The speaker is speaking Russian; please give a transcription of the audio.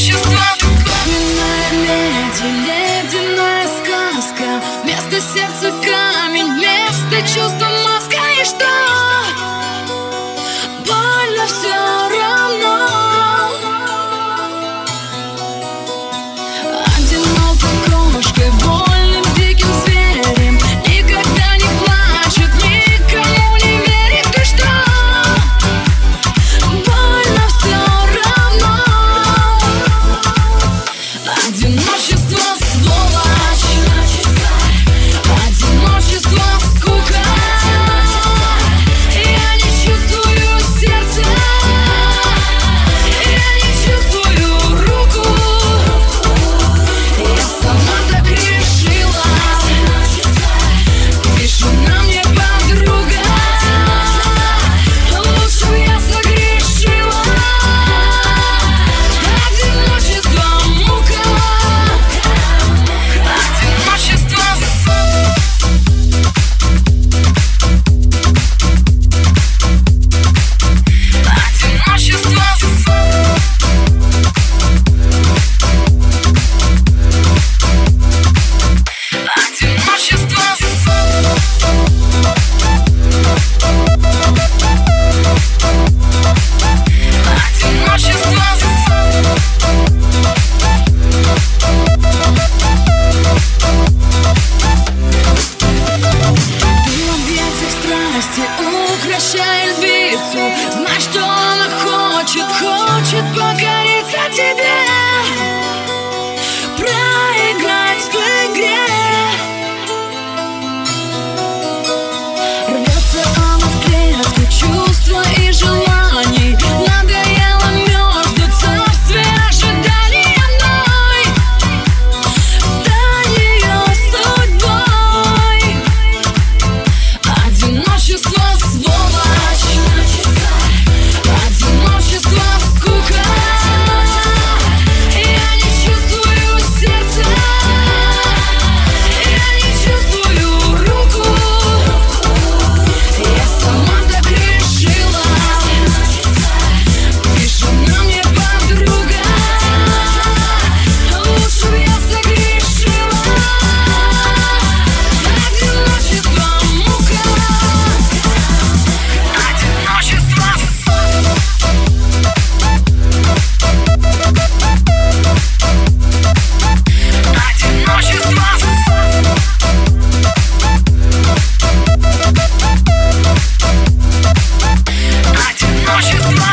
Каменная леди, ледяная сказка. Вместо сердца камень, вместо чувства маска. И что? Больно все равно. Одинокой кошкой, вольным диким зверем, никогда не плачет, никому не верит. И что? Больно все равно. Одиночество, сволочь. Одиночество, скука. Я не чувствую сердца, я не чувствую руку. Я сама так решила. Пишу на мне подруга. Лучше я согрешила. Одиночество, мука. Одиночество. Укращай львицу, знай, что она хочет покориться тебе, проиграть в игре. Рвется она в клетку чувства и желаний. Надоело мерзнуть в царстве ожидания мной. Стань ее судьбой. Одиночество, сволочь. Одиночество, скука. Я не чувствую сердца, я не чувствую руку. Я сама так решила. Пишу на мне подруга. Лучше я согрешила. Одиночество, мука. Одиночество. Одиночество.